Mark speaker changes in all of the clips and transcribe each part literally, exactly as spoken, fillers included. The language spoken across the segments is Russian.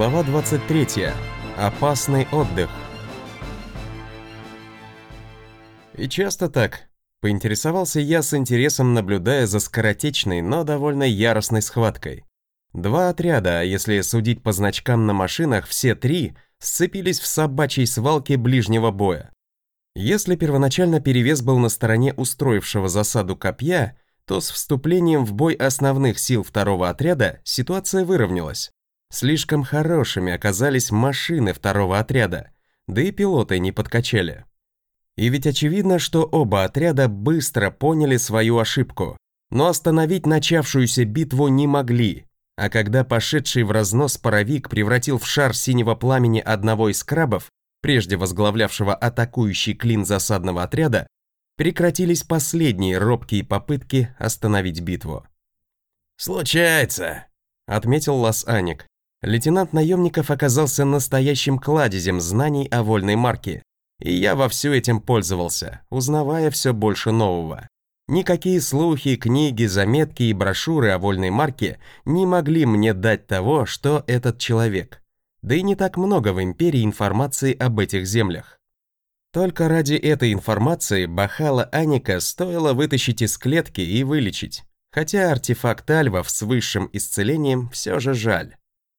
Speaker 1: Глава двадцать третья. Опасный отдых. И часто так, поинтересовался я с интересом, наблюдая за скоротечной, но довольно яростной схваткой. Два отряда, а если судить по значкам на машинах, все три сцепились в собачьей свалке ближнего боя. Если первоначально перевес был на стороне устроившего засаду копья, то с вступлением в бой основных сил второго отряда ситуация выровнялась. Слишком хорошими оказались машины второго отряда, да и пилоты не подкачали. И ведь очевидно, что оба отряда быстро поняли свою ошибку, но остановить начавшуюся битву не могли, а когда пошедший в разнос паровик превратил в шар синего пламени одного из крабов, прежде возглавлявшего атакующий клин засадного отряда, прекратились последние робкие попытки остановить битву.
Speaker 2: «Случается», — отметил Лас-Аник.
Speaker 1: Лейтенант наемников оказался настоящим кладезем знаний о вольной марке, и я вовсю этим пользовался, узнавая все больше нового. Никакие слухи, книги, заметки и брошюры о вольной марке не могли мне дать того, что этот человек. Да и не так много в империи информации об этих землях. Только ради этой информации Бахала Аника стоило вытащить из клетки и вылечить, хотя артефакт альвов с высшим исцелением все же жаль.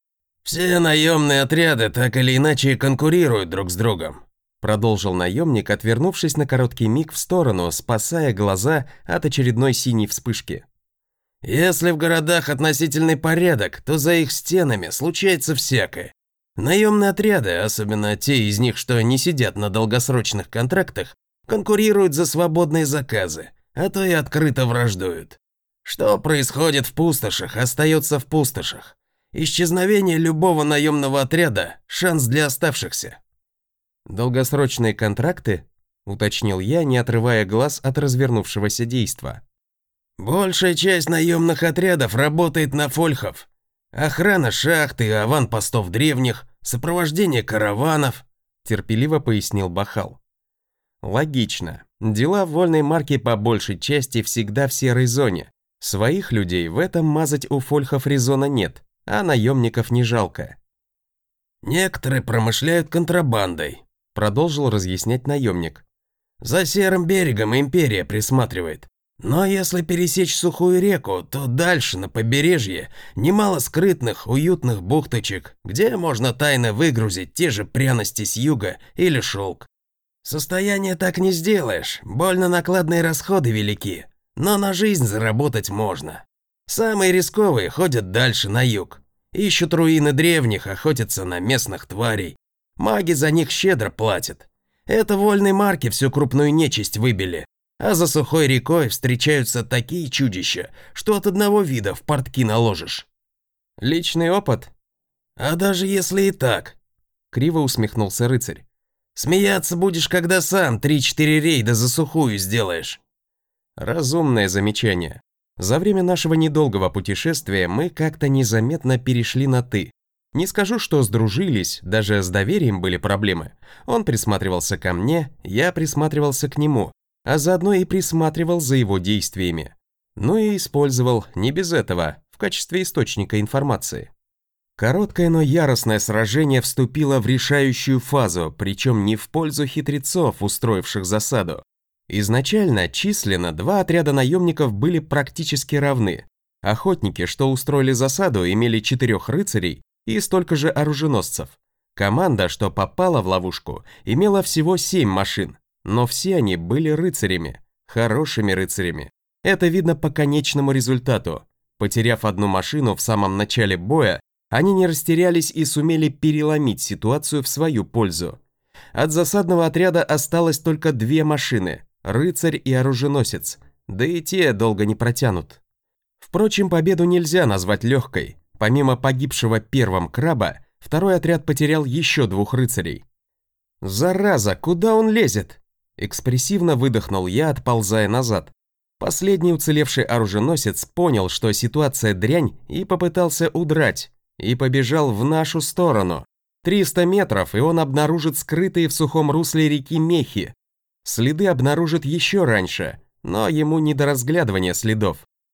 Speaker 2: «Все наемные отряды так или иначе конкурируют друг с другом»,
Speaker 1: продолжил наемник, отвернувшись на короткий миг в сторону, спасая глаза от очередной синей вспышки.
Speaker 2: «Если в городах относительный порядок, то за их стенами случается всякое. Наемные отряды, особенно те из них, что не сидят на долгосрочных контрактах, конкурируют за свободные заказы, а то и открыто враждуют. Что происходит в пустошах, остается в пустошах. Исчезновение любого наемного отряда – шанс для оставшихся».
Speaker 1: «Долгосрочные контракты?» – уточнил я, не отрывая глаз от развернувшегося действа.
Speaker 2: «Большая часть наемных отрядов работает на фольхов. Охрана шахты, аванпостов древних, сопровождение караванов», – терпеливо пояснил Бахал.
Speaker 1: «Логично. Дела в вольной марке по большей части всегда в серой зоне. Своих людей в этом мазать у фольхов резона нет, а наемников не жалко».
Speaker 2: «Некоторые промышляют контрабандой», – продолжил разъяснять наемник. «За серым берегом империя присматривает. Но если пересечь сухую реку, то дальше, на побережье, немало скрытных, уютных бухточек, где можно тайно выгрузить те же пряности с юга или шелк. Состояние так не сделаешь, больно накладные расходы велики, но на жизнь заработать можно. Самые рисковые ходят дальше, на юг. Ищут руины древних, охотятся на местных тварей. Маги за них щедро платят. Это вольной марки всю крупную нечисть выбили. А за сухой рекой встречаются такие чудища, что от одного вида в портки наложишь».
Speaker 1: «Личный опыт?»
Speaker 2: «А даже если и так», — криво усмехнулся рыцарь. «Смеяться будешь, когда сам три-четыре рейда за сухую сделаешь».
Speaker 1: Разумное замечание. За время нашего недолгого путешествия мы как-то незаметно перешли на «ты». Не скажу, что сдружились, даже с доверием были проблемы. Он присматривался ко мне, я присматривался к нему, а заодно и присматривал за его действиями. Ну и использовал, не без этого, в качестве источника информации. Короткое, но яростное сражение вступило в решающую фазу, причем не в пользу хитрецов, устроивших засаду. Изначально численно два отряда наемников были практически равны. Охотники, что устроили засаду, имели четырех рыцарей и столько же оруженосцев. Команда, что попала в ловушку, имела всего семь машин, но все они были рыцарями, хорошими рыцарями. Это видно по конечному результату. Потеряв одну машину в самом начале боя, они не растерялись и сумели переломить ситуацию в свою пользу. От засадного отряда осталось только две машины – рыцарь и оруженосец, да и те долго не протянут. Впрочем, победу нельзя назвать легкой. Помимо погибшего первым краба, второй отряд потерял еще двух рыцарей. «Зараза, куда он лезет?» Экспрессивно выдохнул я, отползая назад. Последний уцелевший оруженосец понял, что ситуация дрянь, и попытался удрать, и побежал в нашу сторону. триста метров, и он обнаружит скрытые в сухом русле реки мехи. Следы обнаружит еще раньше, но ему не до разглядывания следов.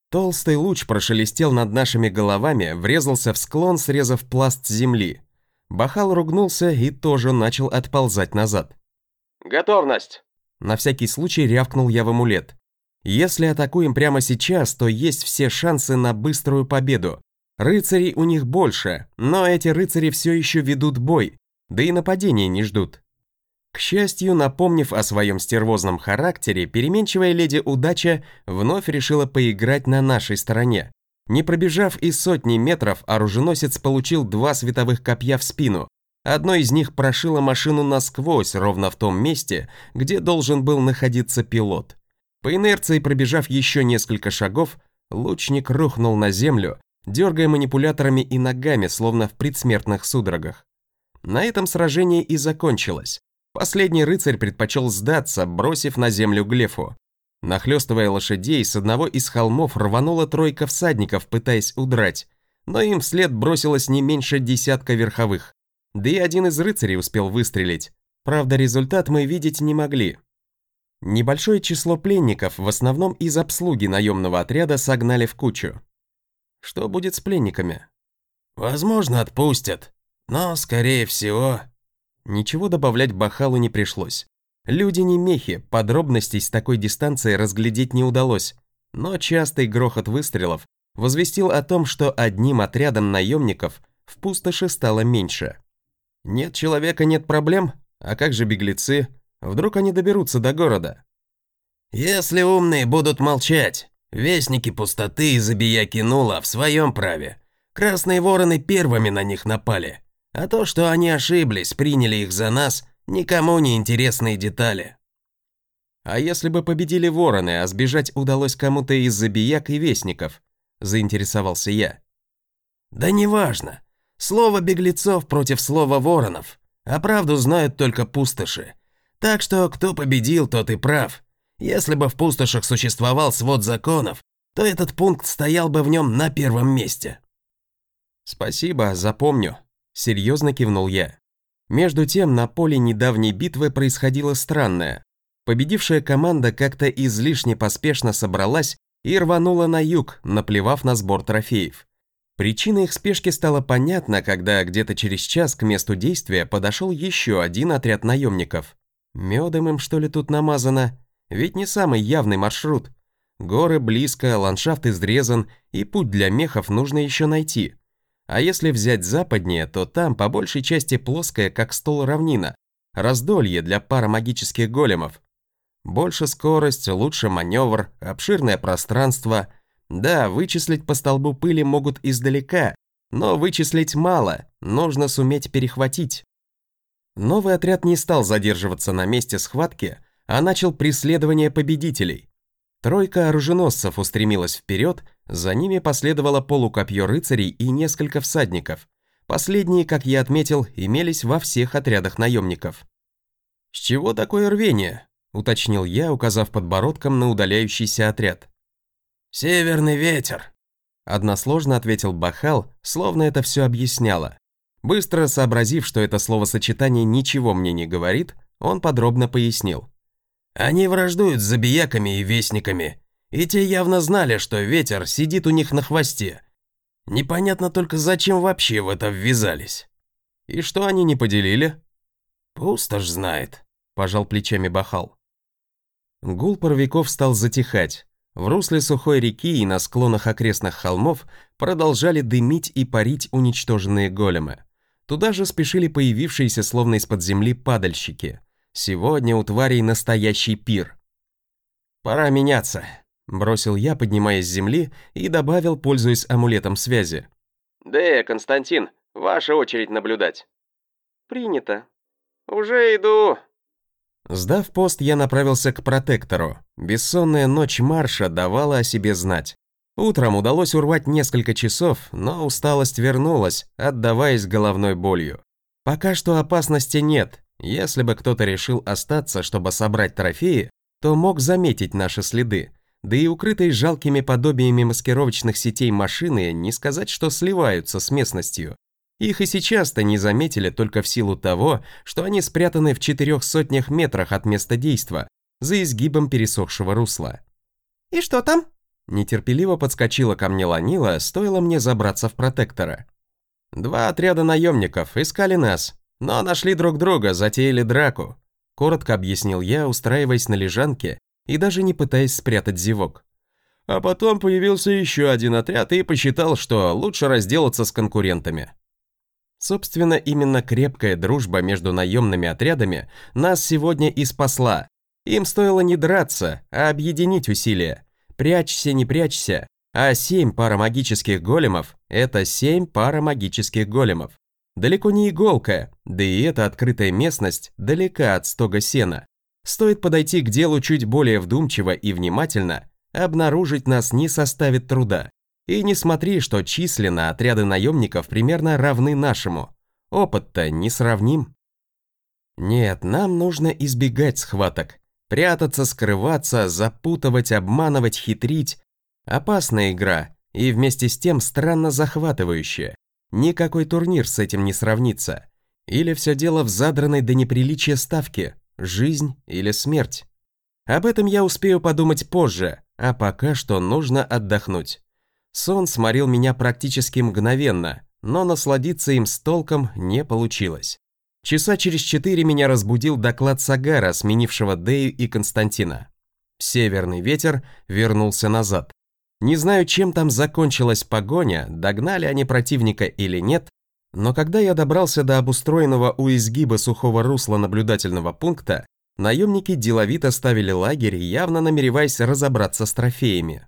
Speaker 1: Толстый луч прошелестел над нашими головами, врезался в склон, срезав пласт земли. Бахал ругнулся и тоже начал отползать назад. «Готовность!» На всякий случай рявкнул я в амулет. «Если атакуем прямо сейчас, то есть все шансы на быструю победу. Рыцарей у них больше, но эти рыцари все еще ведут бой, да и нападения не ждут». К счастью, напомнив о своем стервозном характере, переменчивая леди Удача вновь решила поиграть на нашей стороне. Не пробежав и сотни метров, оруженосец получил два световых копья в спину. Одно из них прошило машину насквозь, ровно в том месте, где должен был находиться пилот. По инерции пробежав еще несколько шагов, лучник рухнул на землю, дергая манипуляторами и ногами, словно в предсмертных судорогах. На этом сражение и закончилось. Последний рыцарь предпочел сдаться, бросив на землю глефу. Нахлёстывая лошадей, с одного из холмов рванула тройка всадников, пытаясь удрать, но им вслед бросилось не меньше десятка верховых. Да и один из рыцарей успел выстрелить. Правда, результат мы видеть не могли. Небольшое число пленников, в основном из обслуги наемного отряда, согнали в кучу. Что будет с пленниками?
Speaker 2: Возможно, отпустят, но, скорее всего...
Speaker 1: Ничего добавлять Бахалу не пришлось. Люди не мехи, подробностей с такой дистанции разглядеть не удалось, но частый грохот выстрелов возвестил о том, что одним отрядом наемников в пустоши стало меньше. Нет человека, нет проблем, а как же беглецы? Вдруг они доберутся до города?
Speaker 2: Если умные будут молчать, вестники пустоты и забияки Нула в своем праве. Красные вороны первыми на них напали. А то, что они ошиблись, приняли их за нас, никому не интересные детали.
Speaker 1: А если бы победили вороны, а сбежать удалось кому-то из забияк и вестников? Заинтересовался я.
Speaker 2: Да неважно. Слово беглецов против слова воронов, а правду знают только пустоши. Так что кто победил, тот и прав. Если бы в пустошах существовал свод законов, то этот пункт стоял бы в нем на первом месте.
Speaker 1: Спасибо, запомню. Серьезно кивнул я. Между тем, на поле недавней битвы происходило странное. Победившая команда как-то излишне поспешно собралась и рванула на юг, наплевав на сбор трофеев. Причина их спешки стала понятна, когда где-то через час к месту действия подошел еще один отряд наемников. Медом им, что ли, тут намазано? Ведь не самый явный маршрут. Горы близко, ландшафт изрезан, и путь для мехов нужно еще найти. А если взять западнее, то там по большей части плоская, как стол, равнина, раздолье для парамагических големов. Больше скорость, лучше маневр, обширное пространство. Да, вычислить по столбу пыли могут издалека, но вычислить мало, нужно суметь перехватить. Новый отряд не стал задерживаться на месте схватки, а начал преследование победителей. Тройка оруженосцев устремилась вперед, за ними последовало полукопье рыцарей и несколько всадников. Последние, как я отметил, имелись во всех отрядах наемников. «С чего такое рвение?» – уточнил я, указав подбородком на удаляющийся отряд.
Speaker 2: «Северный ветер», –
Speaker 1: односложно ответил Бахал, словно это все объясняло. Быстро сообразив, что это словосочетание ничего мне не говорит, он подробно пояснил.
Speaker 2: «Они враждуют с забияками и вестниками, и те явно знали, что ветер сидит у них на хвосте. Непонятно только, зачем вообще в это ввязались».
Speaker 1: «И что они не поделили?»
Speaker 2: «Пустошь знает», – пожал плечами Бахал.
Speaker 1: Гул паровиков стал затихать. В русле сухой реки и на склонах окрестных холмов продолжали дымить и парить уничтоженные големы. Туда же спешили появившиеся словно из-под земли падальщики. Сегодня у тварей настоящий пир. «Пора меняться», – бросил я, поднимаясь с земли, и добавил, пользуясь амулетом связи. «Дея, Константин, ваша очередь наблюдать». «Принято. Уже иду». Сдав пост, я направился к протектору. Бессонная ночь марша давала о себе знать. Утром удалось урвать несколько часов, но усталость вернулась, отдаваясь головной болью. Пока что опасности нет. Если бы кто-то решил остаться, чтобы собрать трофеи, то мог заметить наши следы. Да и укрытые жалкими подобиями маскировочных сетей машины не сказать, что сливаются с местностью. Их и сейчас-то не заметили только в силу того, что они спрятаны в четырех сотнях метрах от места действа, за изгибом пересохшего русла.
Speaker 3: «И что там?»
Speaker 1: Нетерпеливо подскочила ко мне Ланила, стоило мне забраться в протектора. «Два отряда наемников искали нас, но нашли друг друга, затеяли драку», коротко объяснил я, устраиваясь на лежанке и даже не пытаясь спрятать зевок. А потом появился еще один отряд и посчитал, что лучше разделаться с конкурентами. Собственно, именно крепкая дружба между наемными отрядами нас сегодня и спасла. Им стоило не драться, а объединить усилия. Прячься, не прячься, а семь парамагических големов – это семь парамагических големов. Далеко не иголка, да и эта открытая местность далека от стога сена. Стоит подойти к делу чуть более вдумчиво и внимательно, обнаружить нас не составит труда. И не смотри, что численно отряды наемников примерно равны нашему. Опыт-то не сравним. Нет, нам нужно избегать схваток. Прятаться, скрываться, запутывать, обманывать, хитрить. Опасная игра и вместе с тем странно захватывающая. Никакой турнир с этим не сравнится. Или все дело в задранной до неприличия ставке. Жизнь или смерть. Об этом я успею подумать позже, а пока что нужно отдохнуть. Сон сморил меня практически мгновенно, но насладиться им с толком не получилось. Часа через четыре меня разбудил доклад Сагара, сменившего Дею и Константина. Северный ветер вернулся назад. Не знаю, чем там закончилась погоня, догнали они противника или нет, но когда я добрался до обустроенного у изгиба сухого русла наблюдательного пункта, наемники деловито ставили лагерь, явно намереваясь разобраться с трофеями.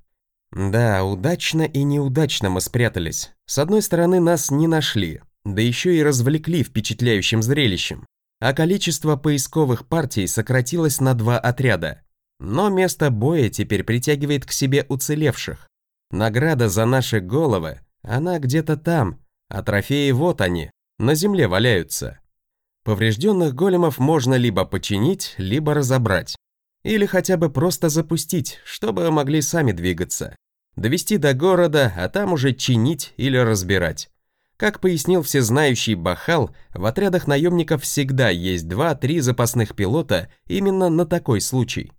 Speaker 1: Да, удачно и неудачно мы спрятались. С одной стороны, нас не нашли, да еще и развлекли впечатляющим зрелищем, а количество поисковых партий сократилось на два отряда. Но место боя теперь притягивает к себе уцелевших. Награда за наши головы, она где-то там, а трофеи вот они, на земле валяются. Поврежденных големов можно либо починить, либо разобрать. Или хотя бы просто запустить, чтобы могли сами двигаться. Довести до города, а там уже чинить или разбирать. Как пояснил всезнающий Бахал, в отрядах наемников всегда есть два-три запасных пилота именно на такой случай.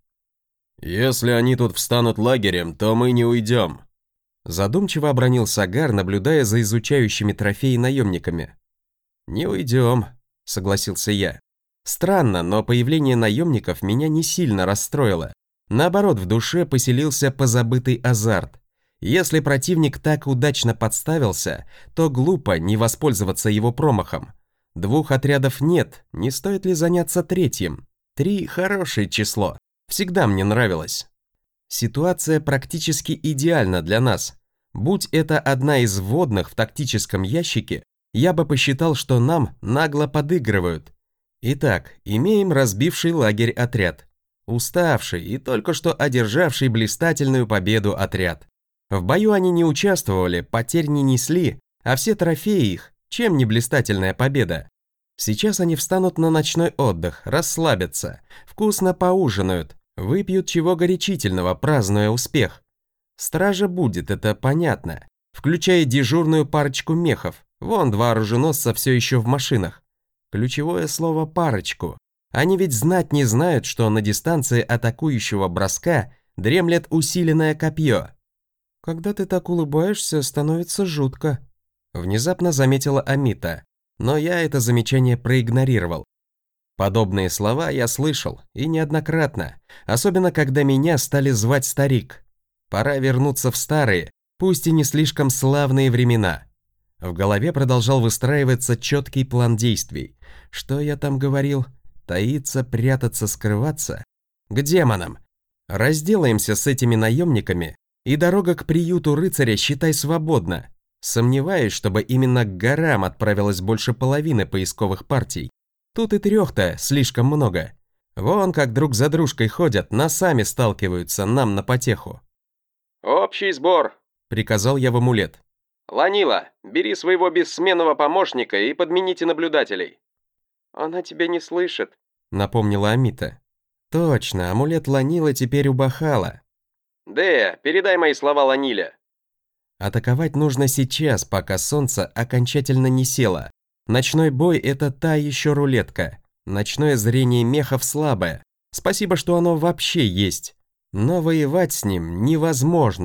Speaker 1: «Если они тут встанут лагерем, то мы не уйдем», задумчиво обронил Сагар, наблюдая за изучающими трофеи наемниками. «Не уйдем», согласился я. Странно, но появление наемников меня не сильно расстроило. Наоборот, в душе поселился позабытый азарт. Если противник так удачно подставился, то глупо не воспользоваться его промахом. Двух отрядов нет, не стоит ли заняться третьим? Три – хорошее число, всегда мне нравилось. Ситуация практически идеальна для нас. Будь это одна из вводных в тактическом ящике, я бы посчитал, что нам нагло подыгрывают. Итак, имеем разбивший лагерь отряд. Уставший и только что одержавший блистательную победу отряд. В бою они не участвовали, потерь не несли, а все трофеи их, чем не блистательная победа. Сейчас они встанут на ночной отдых, расслабятся, вкусно поужинают, выпьют чего горячительного, празднуя успех. Стража будет, это понятно, включая дежурную парочку мехов. Вон два оруженосца все еще в машинах. Ключевое слово «парочку». Они ведь знать не знают, что на дистанции атакующего броска дремлет усиленное копье. «Когда ты так улыбаешься, становится жутко», внезапно заметила Амита, но я это замечание проигнорировал. Подобные слова я слышал, и неоднократно, особенно когда меня стали звать старик. Пора вернуться в старые, пусть и не слишком славные времена. В голове продолжал выстраиваться четкий план действий. Что я там говорил? Таиться, прятаться, скрываться? К демонам! Разделаемся с этими наемниками, и дорога к приюту рыцаря, считай, свободна. Сомневаюсь, чтобы именно к горам отправилось больше половины поисковых партий. Тут и трех-то слишком много. Вон как друг за дружкой ходят, носами сталкиваются, нам на потеху. «Общий сбор», — приказал я в амулет. «Ланила, бери своего бессменного помощника и подмените наблюдателей». «Она тебя не слышит», — напомнила Амита. «Точно, амулет Ланила теперь у Бахала». «Дея, передай мои слова Ланиле». Атаковать нужно сейчас, пока солнце окончательно не село. Ночной бой – это та еще рулетка. Ночное зрение мехов слабое. Спасибо, что оно вообще есть. Но воевать с ним невозможно.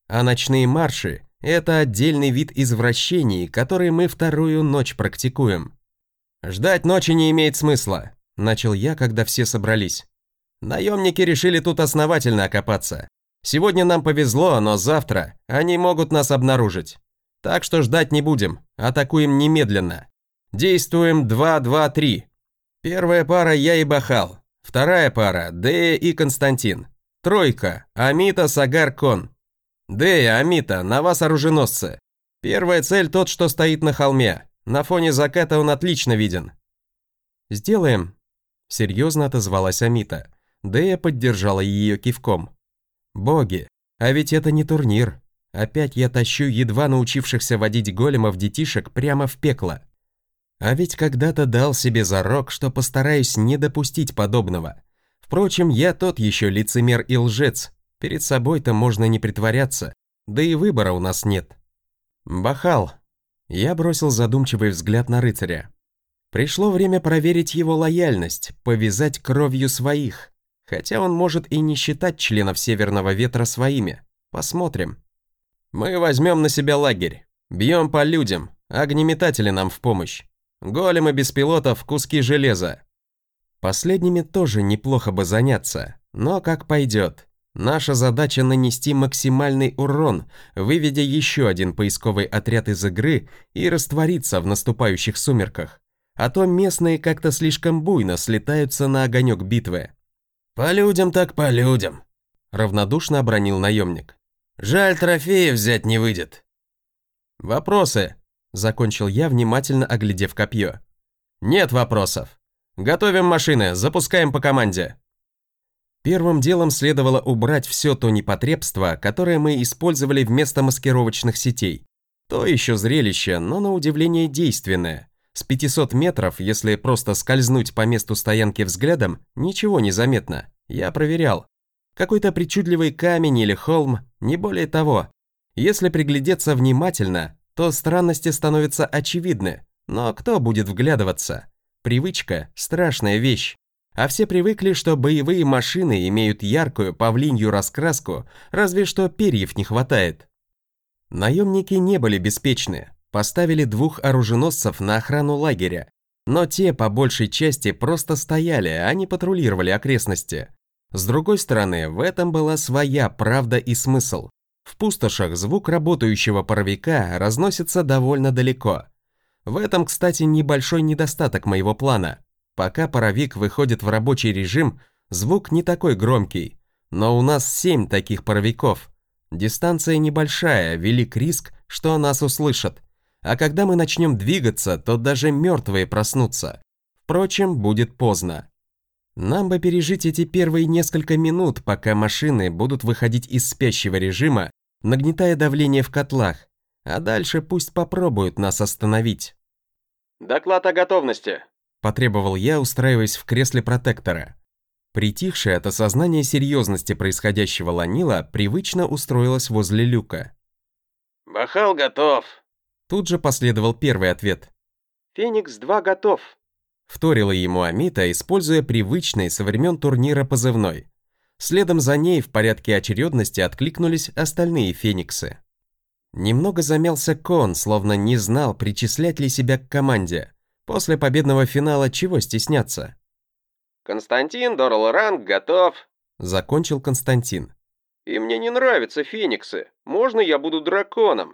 Speaker 1: А ночные марши – это отдельный вид извращений, который мы вторую ночь практикуем. «Ждать ночи не имеет смысла», – начал я, когда все собрались. «Наемники решили тут основательно окопаться. Сегодня нам повезло, но завтра они могут нас обнаружить. Так что ждать не будем, атакуем немедленно. Действуем два-два-три. Первая пара я и Бахал. Вторая пара – Дея и Константин. Тройка – Амита, Сагар, Кон. Дея, Амита, на вас оруженосцы. Первая цель тот, что стоит на холме. На фоне заката он отлично виден». «Сделаем», – серьезно отозвалась Амита. Дея поддержала ее кивком. «Боги, а ведь это не турнир. Опять я тащу едва научившихся водить големов детишек прямо в пекло. А ведь когда-то дал себе зарок, что постараюсь не допустить подобного. Впрочем, я тот еще лицемер и лжец. Перед собой-то можно не притворяться, да и выбора у нас нет». «Бахал». Я бросил задумчивый взгляд на рыцаря. Пришло время проверить его лояльность, повязать кровью своих. Хотя он может и не считать членов Северного Ветра своими. Посмотрим. «Мы возьмем на себя лагерь. Бьем по людям, огнеметатели нам в помощь. Големы без пилотов, куски железа». Последними тоже неплохо бы заняться, но как пойдет. Наша задача нанести максимальный урон, выведя еще один поисковый отряд из игры и раствориться в наступающих сумерках. А то местные как-то слишком буйно слетаются на огонек битвы.
Speaker 2: «По людям так по людям», — равнодушно обронил наемник. «Жаль, трофеев взять не выйдет».
Speaker 1: «Вопросы?» — закончил я, внимательно оглядев копье. «Нет вопросов. Готовим машины, запускаем по команде». Первым делом следовало убрать все то непотребство, которое мы использовали вместо маскировочных сетей. То еще зрелище, но на удивление действенное. С пятисот метров, если просто скользнуть по месту стоянки взглядом, ничего не заметно. Я проверял. Какой-то причудливый камень или холм, не более того. Если приглядеться внимательно, то странности становятся очевидны. Но кто будет вглядываться? Привычка – страшная вещь. А все привыкли, что боевые машины имеют яркую павлинью раскраску, разве что перьев не хватает. Наемники не были беспечны, поставили двух оруженосцев на охрану лагеря, но те по большей части просто стояли, а не патрулировали окрестности. С другой стороны, в этом была своя правда и смысл. В пустошах звук работающего паровика разносится довольно далеко. В этом, кстати, небольшой недостаток моего плана. Пока паровик выходит в рабочий режим, звук не такой громкий, но у нас семь таких паровиков. Дистанция небольшая, велик риск, что нас услышат. А когда мы начнем двигаться, то даже мертвые проснутся. Впрочем, будет поздно. Нам бы пережить эти первые несколько минут, пока машины будут выходить из спящего режима, нагнетая давление в котлах, а дальше пусть попробуют нас остановить. «Доклад о готовности», – потребовал я, устраиваясь в кресле протектора. Притихшая от осознания серьезности происходящего Ланила привычно устроилась возле люка.
Speaker 2: «Бахал готов», –
Speaker 1: тут же последовал первый ответ.
Speaker 3: «Феникс-два готов»,
Speaker 1: – вторила ему Амита, используя привычный со времен турнира позывной. Следом за ней в порядке очередности откликнулись остальные фениксы. Немного замялся Кон, словно не знал, причислять ли себя к команде. После победного финала чего стесняться?
Speaker 3: «Константин, Дорл Ранг готов»,
Speaker 1: — закончил Константин.
Speaker 3: «И мне не нравятся фениксы. Можно я буду драконом?»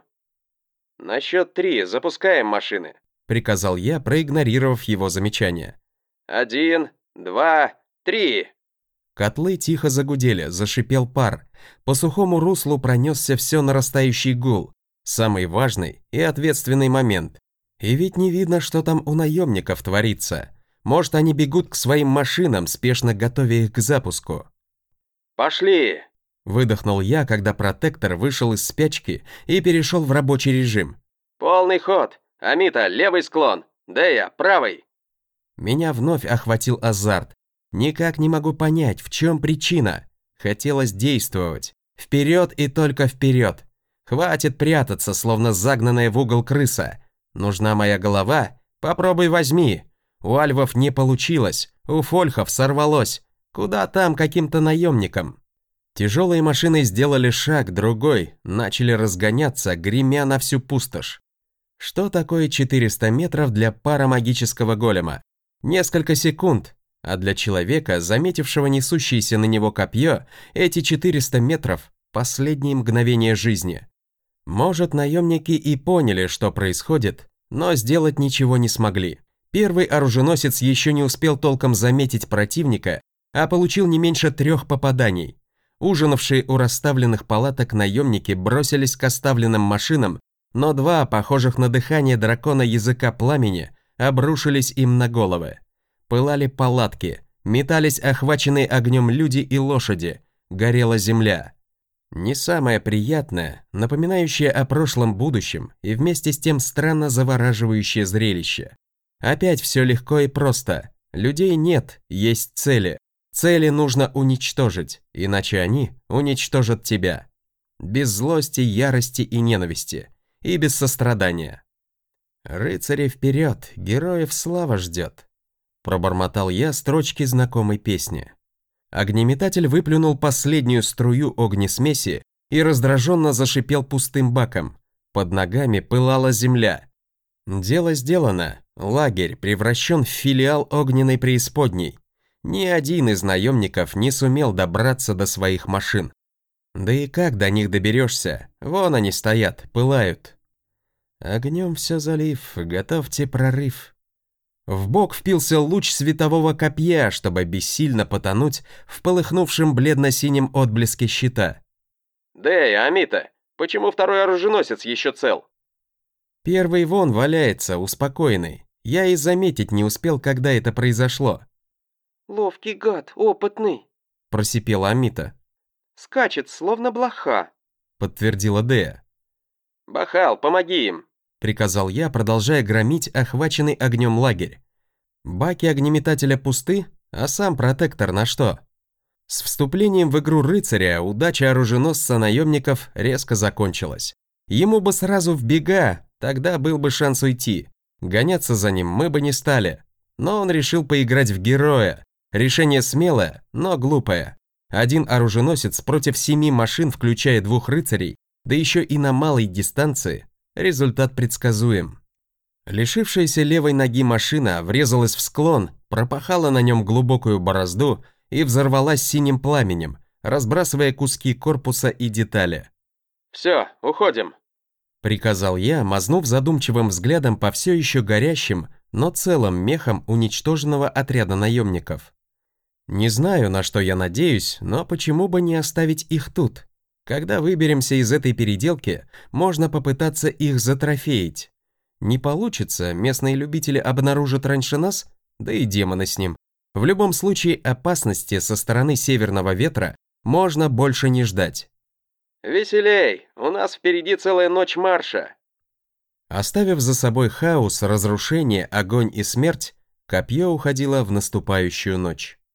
Speaker 3: «На счет три запускаем машины»,
Speaker 1: — приказал я, проигнорировав его замечание.
Speaker 3: «Один, два, три».
Speaker 1: Котлы тихо загудели, зашипел пар. По сухому руслу пронесся все нарастающий гул. Самый важный и ответственный момент. И ведь не видно, что там у наемников творится. Может, они бегут к своим машинам, спешно готовя их к запуску.
Speaker 3: «Пошли!»
Speaker 1: – выдохнул я, когда протектор вышел из спячки и перешел в рабочий режим.
Speaker 3: «Полный ход! Амита, левый склон! Дея, правый!»
Speaker 1: Меня вновь охватил азарт. Никак не могу понять, в чем причина. Хотелось действовать. Вперед и только вперед. Хватит прятаться, словно загнанная в угол крыса. Нужна моя голова? Попробуй возьми. У альвов не получилось, у фольхов сорвалось. Куда там каким-то наемникам? Тяжелые машины сделали шаг, другой, начали разгоняться, гремя на всю пустошь. Что такое четыреста метров для парамагического голема? Несколько секунд, а для человека, заметившего несущееся на него копье, эти четыреста метров – последние мгновения жизни. Может, наемники и поняли, что происходит, но сделать ничего не смогли. Первый оруженосец еще не успел толком заметить противника, а получил не меньше трех попаданий. Ужинавшие у расставленных палаток наемники бросились к оставленным машинам, но два, похожих на дыхание дракона языка пламени, обрушились им на головы. Пылали палатки, метались охваченные огнем люди и лошади, горела земля. Не самое приятное, напоминающее о прошлом будущем и вместе с тем странно завораживающее зрелище. Опять все легко и просто. Людей нет, есть цели. Цели нужно уничтожить, иначе они уничтожат тебя. Без злости, ярости и ненависти. И без сострадания. «Рыцари вперед, героев слава ждет», пробормотал я строчки знакомой песни. Огнеметатель выплюнул последнюю струю огнесмеси и раздраженно зашипел пустым баком. Под ногами пылала земля. Дело сделано. Лагерь превращен в филиал огненной преисподней. Ни один из наемников не сумел добраться до своих машин. Да и как до них доберешься? Вон они стоят, пылают. Огнем все залив, готовьте прорыв. В бок впился луч светового копья, чтобы бессильно потонуть в полыхнувшем бледно-синем отблеске щита.
Speaker 3: «Дэй, Амита, почему второй оруженосец еще цел?»
Speaker 1: Первый вон валяется, успокоенный. Я и заметить не успел, когда это произошло.
Speaker 3: «Ловкий гад, опытный»,
Speaker 1: – просипела Амита.
Speaker 3: «Скачет, словно блоха»,
Speaker 1: – подтвердила Дея.
Speaker 3: «Бахал, помоги им»,
Speaker 1: – приказал я, продолжая громить охваченный огнем лагерь. Баки огнеметателя пусты, а сам протектор на что? С вступлением в игру рыцаря удача оруженосца наемников резко закончилась. Ему бы сразу в бега, тогда был бы шанс уйти. Гоняться за ним мы бы не стали. Но он решил поиграть в героя. Решение смелое, но глупое. Один оруженосец против семи машин, включая двух рыцарей, да еще и на малой дистанции. Результат предсказуем. Лишившаяся левой ноги машина врезалась в склон, пропахала на нем глубокую борозду и взорвалась синим пламенем, разбрасывая куски корпуса и детали.
Speaker 3: «Все, уходим»,
Speaker 1: — приказал я, мазнув задумчивым взглядом по все еще горящим, но целым мехам уничтоженного отряда наемников. Не знаю, на что я надеюсь, но почему бы не оставить их тут? Когда выберемся из этой переделки, можно попытаться их затрофеить. Не получится, местные любители обнаружат раньше нас, да и демоны с ним. В любом случае, опасности со стороны северного ветра можно больше не ждать.
Speaker 3: «Веселей, у нас впереди целая ночь марша».
Speaker 1: Оставив за собой хаос, разрушение, огонь и смерть, копье уходило в наступающую ночь.